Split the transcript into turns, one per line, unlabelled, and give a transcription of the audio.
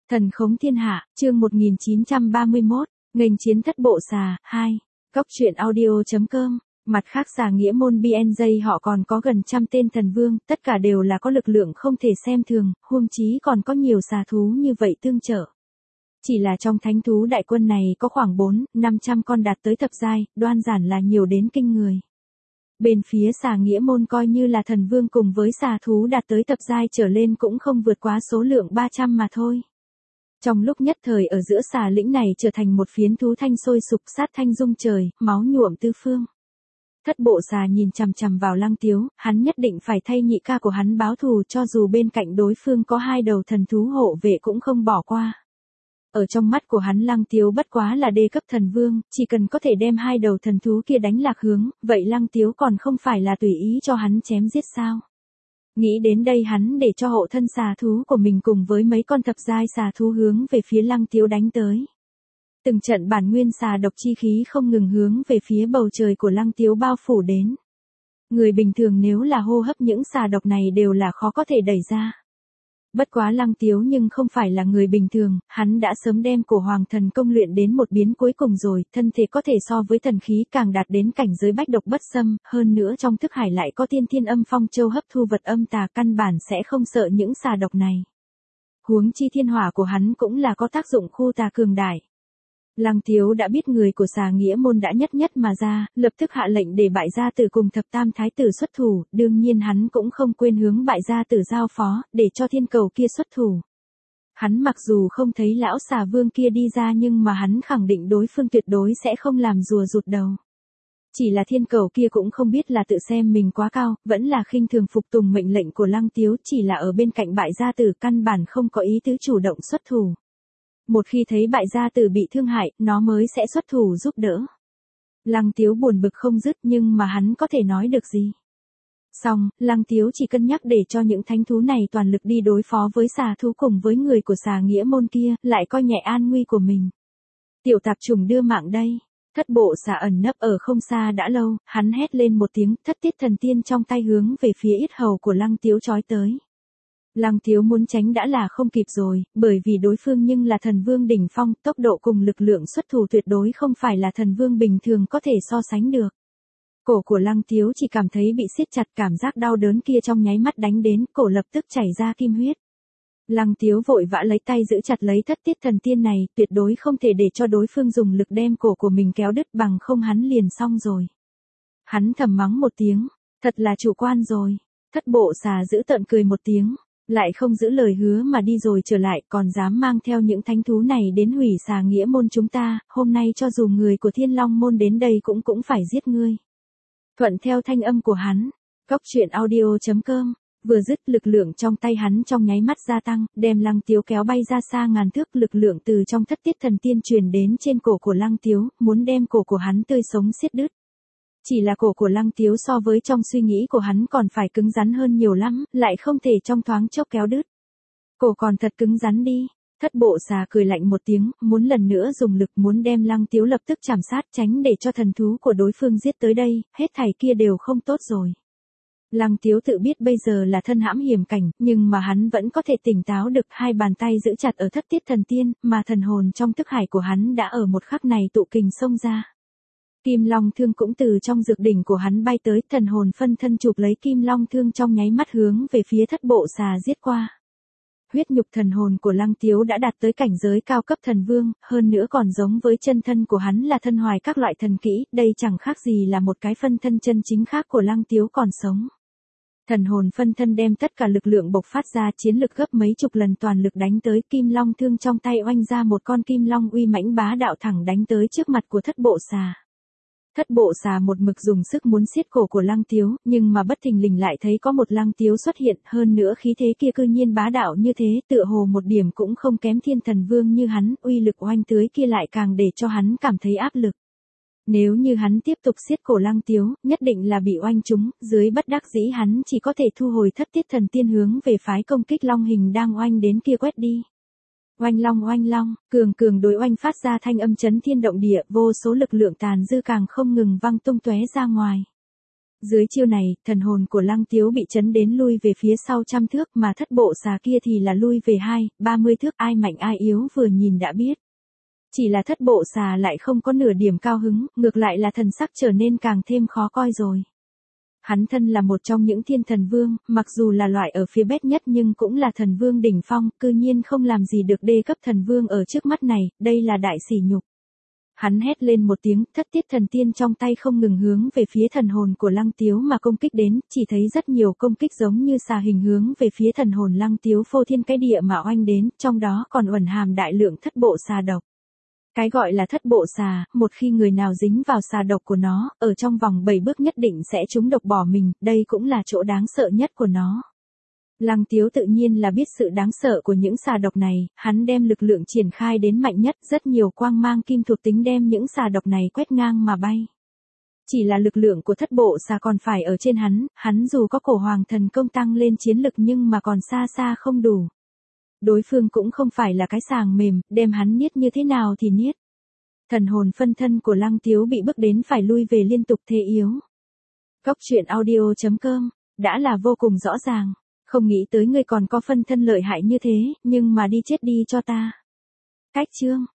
Thần khống thiên hạ, chương 1931, nghênh chiến thất bộ xà, 2. Góc truyện audio.com. Mặt khác xà nghĩa môn BNJ họ còn có gần trăm tên thần vương, tất cả đều là có lực lượng không thể xem thường, huống chí còn có nhiều xà thú như vậy tương trợ. Chỉ là trong thánh thú đại quân này có khoảng 400-500 con đạt tới thập giai, đoan giản là nhiều đến kinh người. Bên phía xà nghĩa môn coi như là thần vương cùng với xà thú đạt tới thập giai trở lên cũng không vượt quá số lượng 300 mà thôi. Trong lúc nhất thời ở giữa xà lĩnh này trở thành một phiến thú thanh sôi sục sát thanh rung trời, máu nhuộm tứ phương. Thất bộ xà nhìn chằm chằm vào Lăng Tiếu, hắn nhất định phải thay nhị ca của hắn báo thù cho dù bên cạnh đối phương có hai đầu thần thú hộ vệ cũng không bỏ qua. Ở trong mắt của hắn Lăng Tiếu bất quá là đê cấp thần vương, chỉ cần có thể đem hai đầu thần thú kia đánh lạc hướng, vậy Lăng Tiếu còn không phải là tùy ý cho hắn chém giết sao. Nghĩ đến đây hắn để cho hộ thân xà thú của mình cùng với mấy con thập giai xà thú hướng về phía Lăng Tiếu đánh tới. Từng trận bản nguyên xà độc chi khí không ngừng hướng về phía bầu trời của Lăng Tiếu bao phủ đến. Người bình thường nếu là hô hấp những xà độc này đều là khó có thể đẩy ra. Bất quá Lăng Tiếu nhưng không phải là người bình thường, hắn đã sớm đem cổ hoàng thần công luyện đến một biến cuối cùng rồi, thân thể có thể so với thần khí càng đạt đến cảnh giới bách độc bất xâm, hơn nữa trong thức hải lại có tiên thiên âm phong châu hấp thu vật âm tà căn bản sẽ không sợ những xà độc này. Huống chi thiên hỏa của hắn cũng là có tác dụng khu tà cường đại. Lăng Tiếu đã biết người của xà nghĩa môn đã nhất mà ra, lập tức hạ lệnh để bại gia tử cùng thập tam thái tử xuất thủ, đương nhiên hắn cũng không quên hướng bại gia tử giao phó, để cho thiên cầu kia xuất thủ. Hắn mặc dù không thấy lão xà vương kia đi ra nhưng mà hắn khẳng định đối phương tuyệt đối sẽ không làm rùa rụt đầu. Chỉ là thiên cầu kia cũng không biết là tự xem mình quá cao, vẫn là khinh thường phục tùng mệnh lệnh của Lăng Tiếu, chỉ là ở bên cạnh bại gia tử căn bản không có ý tứ chủ động xuất thủ. Một khi thấy bại gia tử bị thương hại, nó mới sẽ xuất thủ giúp đỡ. Lăng Tiếu buồn bực không dứt nhưng mà hắn có thể nói được gì. Xong, Lăng Tiếu chỉ cân nhắc để cho những thánh thú này toàn lực đi đối phó với xà thú cùng với người của xà nghĩa môn kia, lại coi nhẹ an nguy của mình. Tiểu tạp trùng đưa mạng đây. Thất bộ xà ẩn nấp ở không xa đã lâu, hắn hét lên một tiếng, thất tiết thần tiên trong tay hướng về phía yết hầu của Lăng Tiếu chói tới. Lăng Tiếu muốn tránh đã là không kịp rồi, bởi vì đối phương nhưng là thần vương đỉnh phong, tốc độ cùng lực lượng xuất thủ tuyệt đối không phải là thần vương bình thường có thể so sánh được. Cổ của Lăng Tiếu chỉ cảm thấy bị siết chặt, cảm giác đau đớn kia trong nháy mắt đánh đến, cổ lập tức chảy ra kim huyết. Lăng Tiếu vội vã lấy tay giữ chặt lấy thất tiết thần tiên này, tuyệt đối không thể để cho đối phương dùng lực đem cổ của mình kéo đứt, bằng không hắn liền xong rồi. Hắn thầm mắng một tiếng, thật là chủ quan rồi. Thất bộ xà giữ tợn cười một tiếng. Lại không giữ lời hứa mà đi rồi trở lại, còn dám mang theo những thánh thú này đến hủy xà nghĩa môn chúng ta, hôm nay cho dù người của Thiên Long môn đến đây cũng phải giết ngươi. Thuận theo thanh âm của hắn, góc truyện audio.com, vừa dứt lực lượng trong tay hắn trong nháy mắt gia tăng, đem Lăng Tiếu kéo bay ra xa ngàn thước, lực lượng từ trong thất tiết thần tiên truyền đến trên cổ của Lăng Tiếu, muốn đem cổ của hắn tươi sống xiết đứt. Chỉ là cổ của Lăng Tiếu so với trong suy nghĩ của hắn còn phải cứng rắn hơn nhiều lắm, lại không thể trong thoáng chốc kéo đứt. Cổ còn thật cứng rắn đi. Thất bộ xà cười lạnh một tiếng, muốn lần nữa dùng lực, muốn đem Lăng Tiếu lập tức chảm sát, tránh để cho thần thú của đối phương giết tới đây, hết thảy kia đều không tốt rồi. Lăng Tiếu tự biết bây giờ là thân hãm hiểm cảnh, nhưng mà hắn vẫn có thể tỉnh táo được, hai bàn tay giữ chặt ở thất tiết thần tiên, mà thần hồn trong thức hải của hắn đã ở một khắc này tụ kình xông ra. Kim Long thương cũng từ trong dược đỉnh của hắn bay tới, thần hồn phân thân chụp lấy Kim Long thương trong nháy mắt hướng về phía thất bộ xà giết qua. Huyết nhục thần hồn của Lăng Tiếu đã đạt tới cảnh giới cao cấp thần vương, hơn nữa còn giống với chân thân của hắn là thân hoài các loại thần kỹ, đây chẳng khác gì là một cái phân thân chân chính khác của Lăng Tiếu còn sống. Thần hồn phân thân đem tất cả lực lượng bộc phát ra, chiến lực gấp mấy chục lần toàn lực đánh tới, Kim Long thương trong tay oanh ra một con Kim Long uy mãnh bá đạo thẳng đánh tới trước mặt của thất bộ xà. Thất bộ xà một mực dùng sức muốn siết cổ của Lăng Tiếu, nhưng mà bất thình lình lại thấy có một Lăng Tiếu xuất hiện, hơn nữa khí thế kia cư nhiên bá đạo như thế, tựa hồ một điểm cũng không kém thiên thần vương như hắn, uy lực oanh tưới kia lại càng để cho hắn cảm thấy áp lực. Nếu như hắn tiếp tục siết cổ Lăng Tiếu, nhất định là bị oanh trúng, dưới bất đắc dĩ hắn chỉ có thể thu hồi thất tiết thần tiên hướng về phái công kích long hình đang oanh đến kia quét đi. Oanh long, cường đối oanh phát ra thanh âm chấn thiên động địa, vô số lực lượng tàn dư càng không ngừng văng tung tóe ra ngoài. Dưới chiêu này, thần hồn của Lăng Tiếu bị chấn đến lui về phía sau trăm thước mà thất bộ xà kia thì là lui về 30 thước, ai mạnh ai yếu vừa nhìn đã biết. Chỉ là thất bộ xà lại không có nửa điểm cao hứng, ngược lại là thần sắc trở nên càng thêm khó coi rồi. Hắn thân là một trong những thiên thần vương, mặc dù là loại ở phía bét nhất nhưng cũng là thần vương đỉnh phong, cư nhiên không làm gì được đê cấp thần vương ở trước mắt này, đây là đại sỉ nhục. Hắn hét lên một tiếng, thất tiết thần tiên trong tay không ngừng hướng về phía thần hồn của Lăng Tiếu mà công kích đến, chỉ thấy rất nhiều công kích giống như xà hình hướng về phía thần hồn Lăng Tiếu phô thiên cái địa mà oanh đến, trong đó còn ẩn hàm đại lượng thất bộ xà độc. Cái gọi là thất bộ xà, một khi người nào dính vào xà độc của nó, ở trong vòng 7 bước nhất định sẽ trúng độc bỏ mình, đây cũng là chỗ đáng sợ nhất của nó. Lăng Tiếu tự nhiên là biết sự đáng sợ của những xà độc này, hắn đem lực lượng triển khai đến mạnh nhất, rất nhiều quang mang kim thuộc tính đem những xà độc này quét ngang mà bay. Chỉ là lực lượng của thất bộ xà còn phải ở trên hắn dù có cổ hoàng thần công tăng lên chiến lực nhưng mà còn xa xa không đủ. Đối phương cũng không phải là cái sàng mềm, đem hắn niết như thế nào thì niết. Thần hồn phân thân của Lăng Tiếu bị bức đến phải lui về liên tục thế yếu. Góc truyện audio.com, đã là vô cùng rõ ràng. Không nghĩ tới ngươi còn có phân thân lợi hại như thế, nhưng mà đi chết đi cho ta. Cách chương.